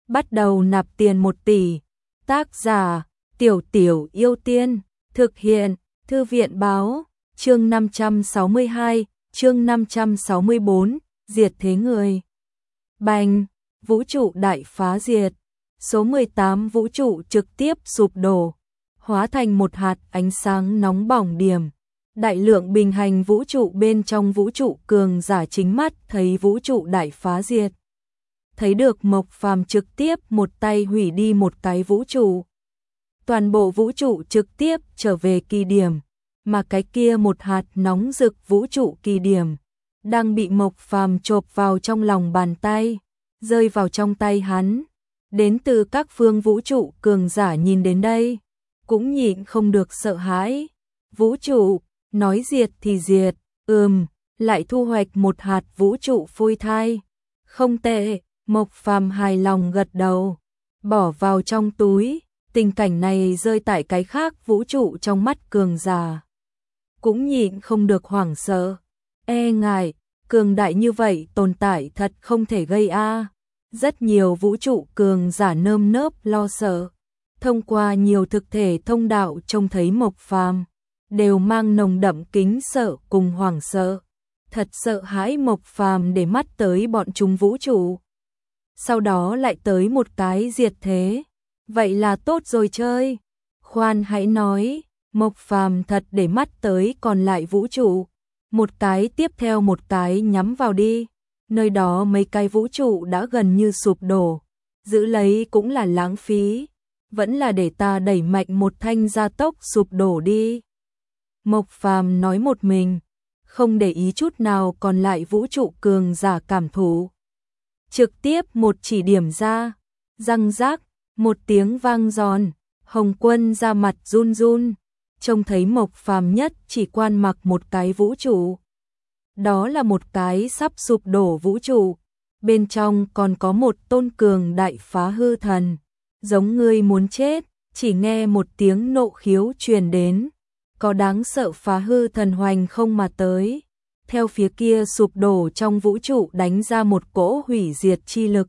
bắt đầu nạp tiền 1 tỷ. Tác giả, Tiểu Tiểu Yêu Tiên, thực hiện, Thư viện báo, chương 562, chương 564, diệt thế người. Bành, vũ trụ đại phá diệt, số 18 vũ trụ trực tiếp sụp đổ, hóa thành một hạt ánh sáng nóng bỏng điểm. Đại lượng bình hành vũ trụ bên trong vũ trụ cường giả chính mắt thấy vũ trụ đại phá diệt. Thấy được Mộc Phàm trực tiếp một tay hủy đi một cái vũ trụ. Toàn bộ vũ trụ trực tiếp trở về kỳ điểm, mà cái kia một hạt nóng rực vũ trụ kỳ điểm đang bị Mộc Phàm chộp vào trong lòng bàn tay, rơi vào trong tay hắn. Đến từ các phương vũ trụ cường giả nhìn đến đây, cũng nhịn không được sợ hãi. Vũ trụ, nói diệt thì diệt, lại thu hoạch một hạt vũ trụ phôi thai. Không tệ, Mộc Phàm hài lòng gật đầu, bỏ vào trong túi. Tình cảnh này rơi tại cái khác vũ trụ trong mắt cường giả, cũng nhịn không được hoảng sợ. E ngại, cường đại như vậy tồn tại thật không thể gây a. Rất nhiều vũ trụ cường giả nơm nớp lo sợ, thông qua nhiều thực thể thông đạo trông thấy Mộc Phàm, đều mang nồng đậm kính sợ cùng hoảng sợ. Thật sợ hãi Mộc Phàm để mắt tới bọn chúng vũ trụ. Sau đó lại tới một cái diệt thế. Vậy là tốt rồi chơi. Khoan hãy nói, Mộc Phàm thật để mắt tới còn lại vũ trụ. Một cái tiếp theo một cái nhắm vào đi. Nơi đó mấy cái vũ trụ đã gần như sụp đổ. Giữ lấy cũng là lãng phí. Vẫn là để ta đẩy mạnh một thanh gia tốc sụp đổ đi. Mộc Phàm nói một mình, không để ý chút nào còn lại vũ trụ cường giả cảm thụ. Trực tiếp một chỉ điểm ra, răng rác. Một tiếng vang giòn, Hồng Quân ra mặt run run, trông thấy Mộc Phàm nhất chỉ quan mặc một cái vũ trụ. Đó là một cái sắp sụp đổ vũ trụ, bên trong còn có một tôn cường đại phá hư thần, giống ngươi muốn chết. Chỉ nghe một tiếng nộ khiếu truyền đến, có đáng sợ phá hư thần hoành không mà tới, theo phía kia sụp đổ trong vũ trụ đánh ra một cỗ hủy diệt chi lực.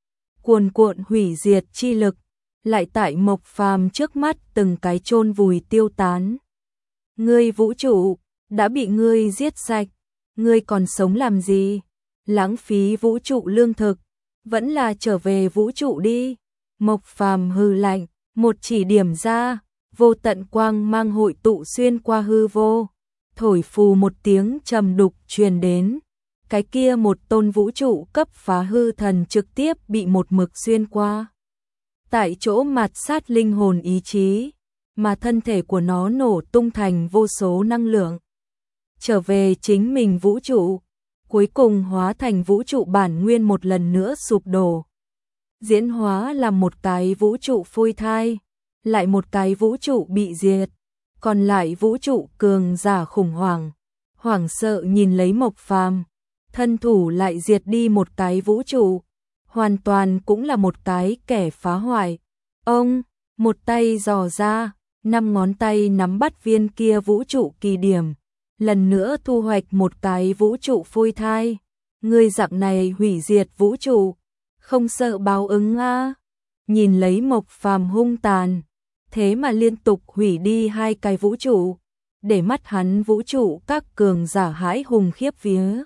Cuồn cuộn hủy diệt chi lực, lại tại Mộc Phàm trước mắt từng cái chôn vùi tiêu tán. Ngươi vũ trụ, đã bị ngươi giết sạch, ngươi còn sống làm gì? Lãng phí vũ trụ lương thực, vẫn là trở về vũ trụ đi. Mộc Phàm hừ lạnh, một chỉ điểm ra, vô tận quang mang hội tụ xuyên qua hư vô, thổi phù một tiếng trầm đục truyền đến. Cái kia một tôn vũ trụ cấp phá hư thần trực tiếp bị một mực xuyên qua. Tại chỗ mạt sát linh hồn ý chí, mà thân thể của nó nổ tung thành vô số năng lượng. Trở về chính mình vũ trụ, cuối cùng hóa thành vũ trụ bản nguyên một lần nữa sụp đổ. Diễn hóa làm một cái vũ trụ phôi thai, lại một cái vũ trụ bị diệt, còn lại vũ trụ cường giả khủng hoảng, hoảng sợ nhìn lấy Mộc Phàm. Thân thủ lại diệt đi một cái vũ trụ, hoàn toàn cũng là một cái kẻ phá hoại. Ông, một tay giò ra, 5 ngón tay nắm bắt viên kia vũ trụ kỳ điểm, lần nữa thu hoạch một cái vũ trụ phôi thai. Ngươi dạng này hủy diệt vũ trụ, không sợ báo ứng a? Nhìn lấy Mộc Phàm hung tàn, thế mà liên tục hủy đi 2 cái vũ trụ, để mắt hắn vũ trụ các cường giả hãi hùng khiếp vía.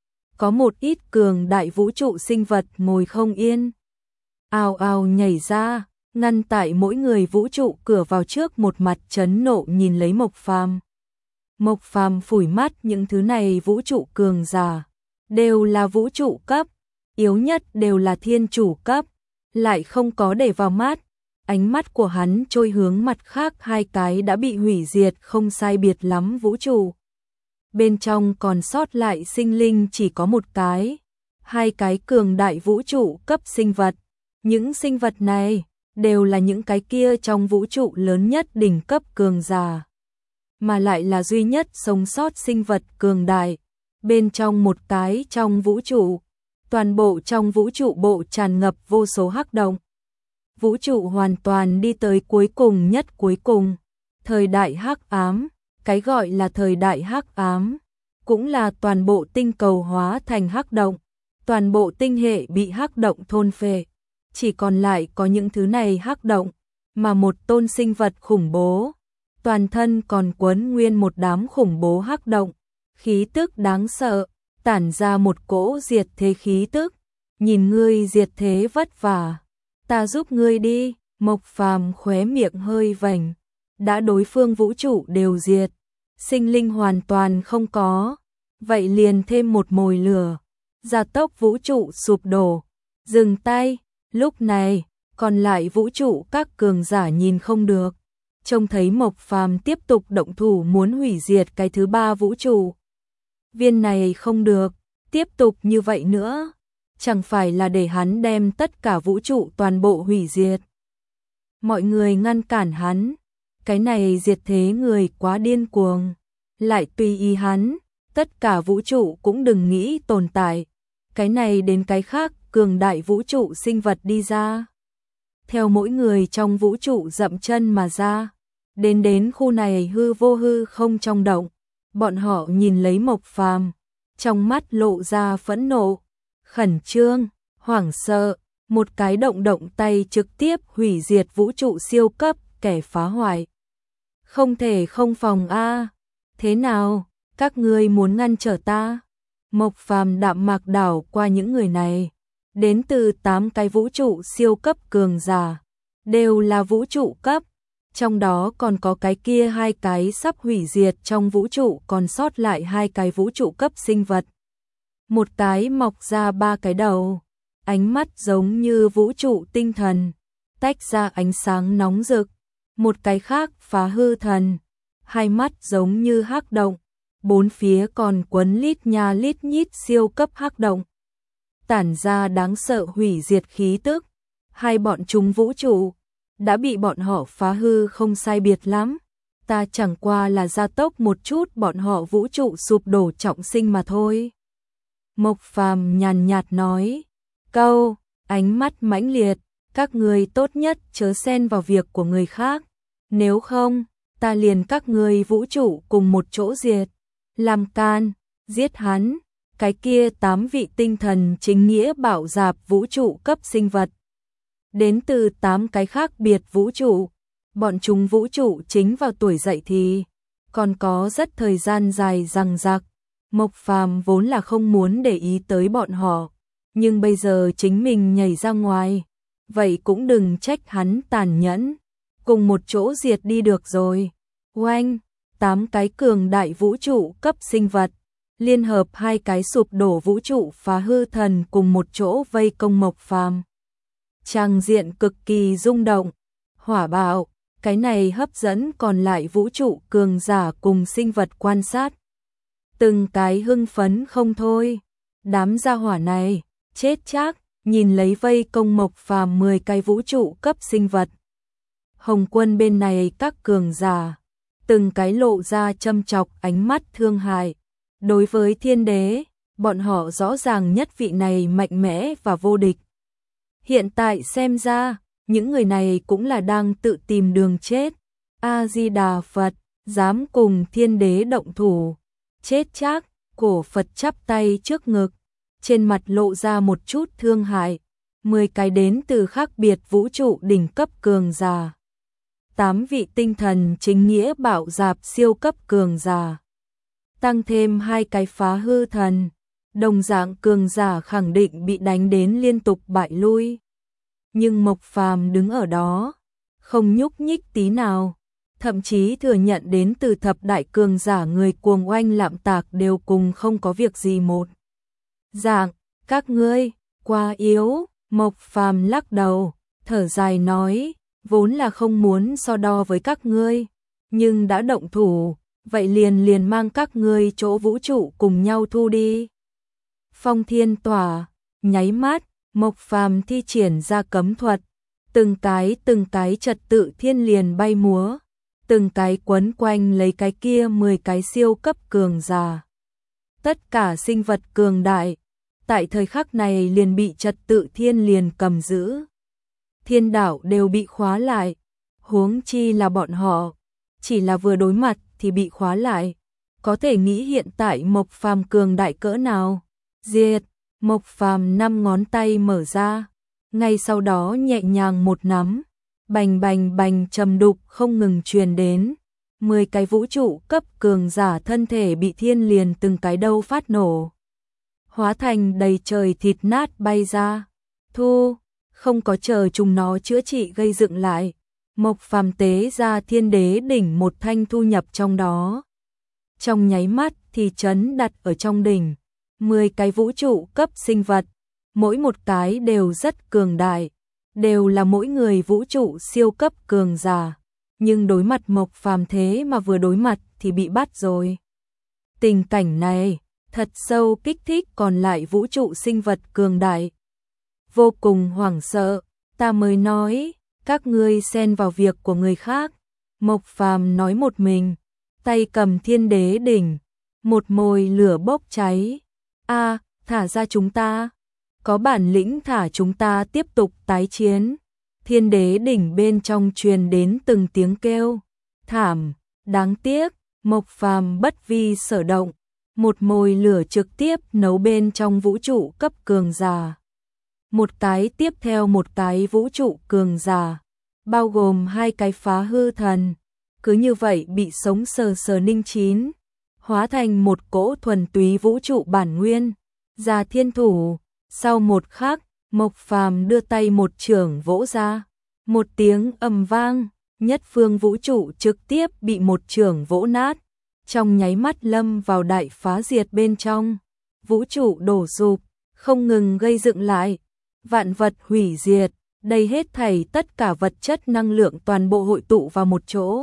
Có một ít cường đại vũ trụ sinh vật ngồi không yên, ào ào nhảy ra, ngăn tại mỗi người vũ trụ cửa vào trước, một mặt chấn nộ nhìn lấy Mộc Phàm. Mộc Phàm phủi mắt, những thứ này vũ trụ cường giả đều là vũ trụ cấp, yếu nhất đều là thiên chủ cấp, lại không có để vào mắt. Ánh mắt của hắn trôi hướng mặt khác 2 cái đã bị hủy diệt không sai biệt lắm vũ trụ. Bên trong còn sót lại sinh linh chỉ có một cái, 2 cái cường đại vũ trụ cấp sinh vật. Những sinh vật này đều là những cái kia trong vũ trụ lớn nhất đỉnh cấp cường giả, mà lại là duy nhất sống sót sinh vật cường đại. Bên trong một cái trong vũ trụ, toàn bộ trong vũ trụ bộ tràn ngập vô số hắc động. Vũ trụ hoàn toàn đi tới cuối cùng nhất cuối cùng, thời đại hắc ám. Cái gọi là thời đại hắc ám, cũng là toàn bộ tinh cầu hóa thành hắc động, toàn bộ tinh hệ bị hắc động thôn phệ. chỉ còn lại có những thứ này hắc động, mà một tôn sinh vật khủng bố, toàn thân còn quấn nguyên một đám khủng bố hắc động, khí tức đáng sợ, tản ra một cỗ diệt thế khí tức, nhìn ngươi diệt thế vất vả, ta giúp ngươi đi, Mộc Phàm khóe miệng hơi vành, đã đối phương vũ trụ đều diệt, sinh linh hoàn toàn không có, vậy liền thêm một mồi lửa, gia tốc vũ trụ sụp đổ, dừng tay, lúc này, còn lại vũ trụ các cường giả nhìn không được, trông thấy Mộc Phàm tiếp tục động thủ muốn hủy diệt cái thứ ba vũ trụ. Viên này không được, tiếp tục như vậy nữa, chẳng phải là để hắn đem tất cả vũ trụ toàn bộ hủy diệt. Mọi người ngăn cản hắn, cái này diệt thế người quá điên cuồng, lại tùy ý hắn, tất cả vũ trụ cũng đừng nghĩ tồn tại, cái này đến cái khác cường đại vũ trụ sinh vật đi ra. Theo mỗi người trong vũ trụ dậm chân mà ra, đến khu này hư vô hư không trong động, bọn họ nhìn lấy Mộc Phàm, trong mắt lộ ra phẫn nộ, khẩn trương, hoảng sợ, một cái động tay trực tiếp hủy diệt vũ trụ siêu cấp, kẻ phá hoại. Không thể không phòng a, thế nào, các ngươi muốn ngăn trở ta? Mộc Phàm đạm mạc đảo qua những người này, đến từ 8 cái vũ trụ siêu cấp cường giả, đều là vũ trụ cấp, trong đó còn có cái kia 2 cái sắp hủy diệt trong vũ trụ còn sót lại 2 cái vũ trụ cấp sinh vật. Một cái mọc ra 3 cái đầu, ánh mắt giống như vũ trụ tinh thần, tách ra ánh sáng nóng rực, một cái khác phá hư thần, hai mắt giống như hắc động, bốn phía còn quấn lít nha lít nhít siêu cấp hắc động, tản ra đáng sợ hủy diệt khí tức, hai bọn chúng vũ trụ đã bị bọn họ phá hư không sai biệt lắm, ta chẳng qua là gia tốc một chút bọn họ vũ trụ sụp đổ trọng sinh mà thôi. Mộc Phàm nhàn nhạt nói, câu, ánh mắt mãnh liệt, các người tốt nhất chớ xen vào việc của người khác, nếu không, ta liền các người vũ trụ cùng một chỗ diệt, làm can, giết hắn, cái kia 8 vị tinh thần chính nghĩa bảo dạp vũ trụ cấp sinh vật. Đến từ 8 cái khác biệt vũ trụ, bọn chúng vũ trụ chính vào tuổi dậy thì, còn có rất thời gian dài dằng dặc. Mộc Phàm vốn là không muốn để ý tới bọn họ, nhưng bây giờ chính mình nhảy ra ngoài, vậy cũng đừng trách hắn tàn nhẫn, cùng một chỗ diệt đi được rồi. Oanh, 8 cái cường đại vũ trụ cấp sinh vật, liên hợp 2 cái sụp đổ vũ trụ phá hư thần cùng một chỗ vây công Mộc Phàm. Trang diện cực kỳ rung động, hỏa bạo, cái này hấp dẫn còn lại vũ trụ cường giả cùng sinh vật quan sát. Từng cái hưng phấn không thôi, đám gia hỏa này, chết chắc, nhìn lấy vây công Mộc Phàm 10 cái vũ trụ cấp sinh vật. Hồng Quân bên này các cường giả, từng cái lộ ra châm chọc ánh mắt thương hại. Đối với thiên đế, bọn họ rõ ràng nhất vị này mạnh mẽ và vô địch. Hiện tại xem ra, những người này cũng là đang tự tìm đường chết. A-di-đà Phật, dám cùng thiên đế động thủ. Chết chắc, cổ Phật chắp tay trước ngực, trên mặt lộ ra một chút thương hại. 10 cái đến từ khác biệt vũ trụ đỉnh cấp cường giả. 8 vị tinh thần chính nghĩa bảo dạp siêu cấp cường giả. Tăng thêm 2 cái phá hư thần, đồng dạng cường giả khẳng định bị đánh đến liên tục bại lui. Nhưng Mộc Phàm đứng ở đó, không nhúc nhích tí nào, thậm chí thừa nhận đến từ thập đại cường giả người cuồng oanh lạm tạc đều cùng không có việc gì một dạng, các ngươi, quá yếu, Mộc Phàm lắc đầu, thở dài nói, vốn là không muốn so đo với các ngươi, nhưng đã động thủ, vậy liền mang các ngươi chỗ vũ trụ cùng nhau thu đi. Phong thiên tỏa, nháy mắt, Mộc Phàm thi triển ra cấm thuật, từng cái trật tự thiên liền bay múa, từng cái quấn quanh lấy cái kia 10 cái siêu cấp cường giả. Tất cả sinh vật cường đại, tại thời khắc này liền bị trật tự thiên liền cầm giữ. Thiên đạo đều bị khóa lại, huống chi là bọn họ, chỉ là vừa đối mặt thì bị khóa lại. Có thể nghĩ hiện tại Mộc Phàm cường đại cỡ nào. Diệt, Mộc Phàm 5 ngón tay mở ra, ngay sau đó nhẹ nhàng một nắm, bành bành bành trầm đục không ngừng truyền đến. 10 cái vũ trụ cấp cường giả thân thể bị thiên liền từng cái đâu phát nổ, hóa thành đầy trời thịt nát bay ra. Thu, không có chờ chúng nó chữa trị gây dựng lại, Mộc Phàm tế ra Thiên Đế đỉnh một thanh thu nhập trong đó. Trong nháy mắt thì trấn đặt ở trong đỉnh, 10 cái vũ trụ cấp sinh vật, mỗi một cái đều rất cường đại, đều là mỗi người vũ trụ siêu cấp cường giả, nhưng đối mặt Mộc Phàm thế mà vừa đối mặt thì bị bắt rồi. Tình cảnh này thật sâu kích thích còn lại vũ trụ sinh vật cường đại. Vô cùng hoảng sợ, ta mới nói, các ngươi xen vào việc của người khác. Mộc Phàm nói một mình, tay cầm Thiên Đế đỉnh, một mồi lửa bốc cháy. A, thả ra chúng ta, có bản lĩnh thả chúng ta tiếp tục tái chiến. Thiên Đế đỉnh bên trong truyền đến từng tiếng kêu thảm, đáng tiếc, Mộc Phàm bất vi sở động, một mồi lửa trực tiếp nấu bên trong vũ trụ cấp cường giả. Một cái tiếp theo một cái vũ trụ cường giả, bao gồm 2 cái phá hư thần, cứ như vậy bị sống sờ sờ ninh chín, hóa thành một cỗ thuần túy vũ trụ bản nguyên. Ra thiên thủ, sau một khắc, Mộc Phàm đưa tay một chưởng vỗ ra, một tiếng ầm vang, nhất phương vũ trụ trực tiếp bị một chưởng vỗ nát, trong nháy mắt lâm vào đại phá diệt bên trong. Vũ trụ đổ sụp, không ngừng gây dựng lại, vạn vật hủy diệt, đây hết thảy tất cả vật chất năng lượng toàn bộ hội tụ vào một chỗ,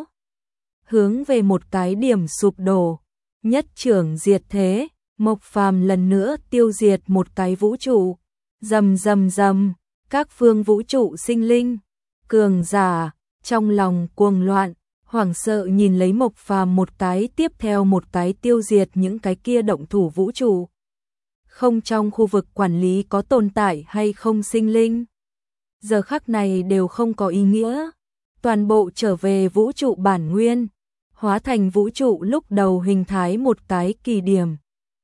hướng về một cái điểm sụp đổ, nhất chưởng diệt thế. Mộc Phàm lần nữa tiêu diệt một cái vũ trụ, rầm rầm rầm, các phương vũ trụ sinh linh, cường giả, trong lòng cuồng loạn, hoảng sợ nhìn lấy Mộc Phàm một cái tiếp theo một cái tiêu diệt những cái kia động thủ vũ trụ. Không trong khu vực quản lý có tồn tại hay không sinh linh, giờ khắc này đều không có ý nghĩa, toàn bộ trở về vũ trụ bản nguyên, hóa thành vũ trụ lúc đầu hình thái một cái kỳ điểm.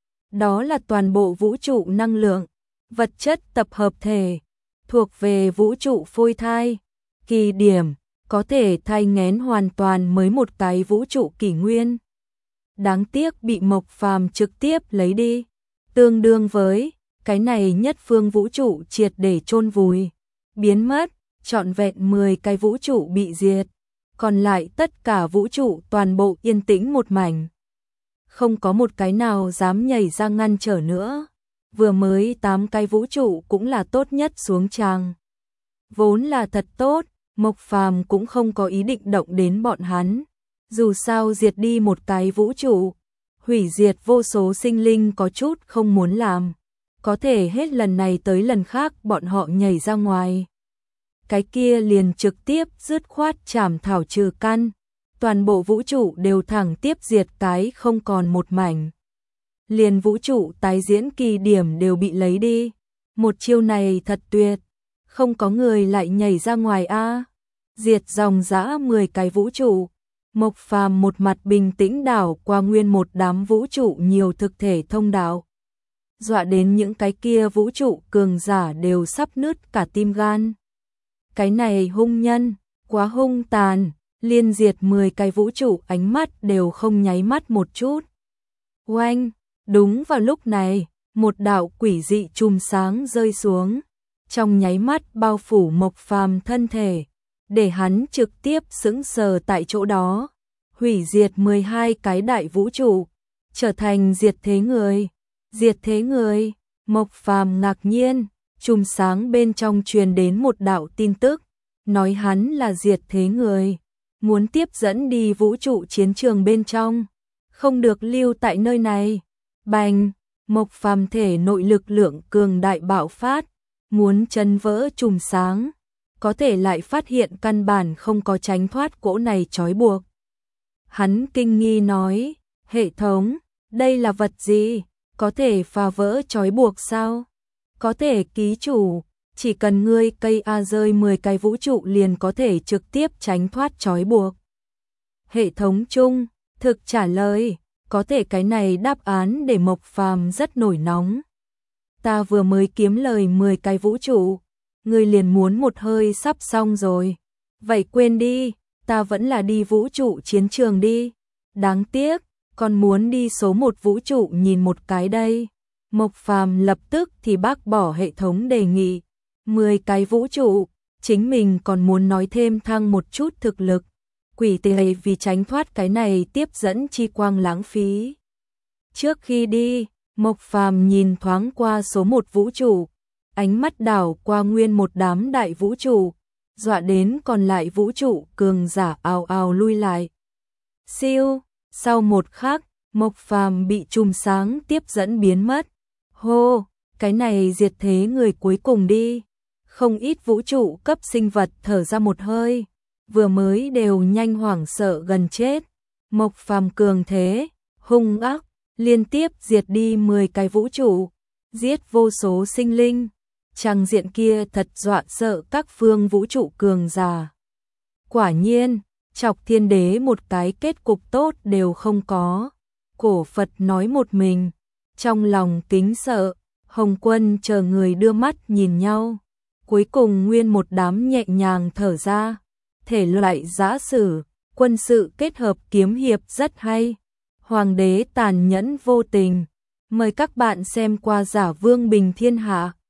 Đó là toàn bộ vũ trụ năng lượng, vật chất tập hợp thể, thuộc về vũ trụ phôi thai, kỳ điểm, có thể thay nghén hoàn toàn mới một cái vũ trụ kỷ nguyên. Đáng tiếc bị Mộc Phàm trực tiếp lấy đi, tương đương với cái này nhất phương vũ trụ triệt để chôn vùi, biến mất, trọn vẹn 10 cái vũ trụ bị diệt, còn lại tất cả vũ trụ toàn bộ yên tĩnh một mảnh. Không có một cái nào dám nhảy ra ngăn trở nữa. Vừa mới 8 cái vũ trụ cũng là tốt nhất xuống tràng. Vốn là thật tốt, Mộc Phàm cũng không có ý định động đến bọn hắn. Dù sao diệt đi một cái vũ trụ, hủy diệt vô số sinh linh có chút không muốn làm. Có thể hết lần này tới lần khác bọn họ nhảy ra ngoài. Cái kia liền trực tiếp dứt khoát chảm thảo trừ căn. Toàn bộ vũ trụ đều thẳng tiếp diệt cái không còn một mảnh. Liền vũ trụ tái diễn kỳ điểm đều bị lấy đi. Một chiêu này thật tuyệt. Không có người lại nhảy ra ngoài a. Diệt dòng dã 10 cái vũ trụ. Mộc Phàm một mặt bình tĩnh đảo qua nguyên một đám vũ trụ nhiều thực thể thông đạo. Dọa đến những cái kia vũ trụ cường giả đều sắp nứt cả tim gan. Cái này hung nhân, quá hung tàn. Liên diệt 10 cái vũ trụ ánh mắt đều không nháy mắt một chút. Oanh, đúng vào lúc này, một đạo quỷ dị chùm sáng rơi xuống, trong nháy mắt bao phủ Mộc Phàm thân thể, để hắn trực tiếp sững sờ tại chỗ đó, hủy diệt 12 cái đại vũ trụ, trở thành diệt thế người. Diệt thế người, Mộc Phàm ngạc nhiên, chùm sáng bên trong truyền đến một đạo tin tức, nói hắn là diệt thế người. Muốn tiếp dẫn đi vũ trụ chiến trường bên trong, không được lưu tại nơi này. Bành, Mộc Phàm thể nội lực lượng cường đại bạo phát, muốn chấn vỡ chùm sáng, có thể lại phát hiện căn bản không có tránh thoát cỗ này trói buộc. Hắn kinh nghi nói, hệ thống, đây là vật gì, có thể phá vỡ trói buộc sao? Có thể ký chủ. Chỉ cần ngươi cây A rơi 10 cái vũ trụ liền có thể trực tiếp tránh thoát trói buộc. Hệ thống chung, thực trả lời, có thể cái này đáp án để Mộc Phàm rất nổi nóng. Ta vừa mới kiếm lời 10 cái vũ trụ, ngươi liền muốn một hơi sắp xong rồi. Vậy quên đi, ta vẫn là đi vũ trụ chiến trường đi. Đáng tiếc, còn muốn đi số 1 vũ trụ nhìn một cái đây. Mộc Phàm lập tức thì bác bỏ hệ thống đề nghị. 10 cái vũ trụ, chính mình còn muốn nói thêm thăng một chút thực lực. Quỷ tề vì tránh thoát cái này tiếp dẫn chi quang lãng phí. Trước khi đi, Mộc Phàm nhìn thoáng qua số 1 vũ trụ, ánh mắt đảo qua nguyên một đám đại vũ trụ, dọa đến còn lại vũ trụ cường giả ào ào lui lại. Siêu, sau một khắc, Mộc Phàm bị chùm sáng tiếp dẫn biến mất. Hô, cái này diệt thế người cuối cùng đi. Không ít vũ trụ cấp sinh vật thở ra một hơi, vừa mới đều nhanh hoảng sợ gần chết. Mộc Phàm cường thế, hung ác, liên tiếp diệt đi 10 cái vũ trụ, giết vô số sinh linh. Trang diện kia thật dọa sợ các phương vũ trụ cường giả. Quả nhiên, Chọc Thiên Đế một cái kết cục tốt đều không có. Cổ Phật nói một mình, trong lòng kính sợ, Hồng Quân chờ người đưa mắt nhìn nhau. Cuối cùng nguyên một đám nhẹ nhàng thở ra. Thể loại giã sử, quân sự kết hợp kiếm hiệp rất hay. Hoàng đế tàn nhẫn vô tình. Mời các bạn xem qua Giả Vương Bình Thiên Hạ.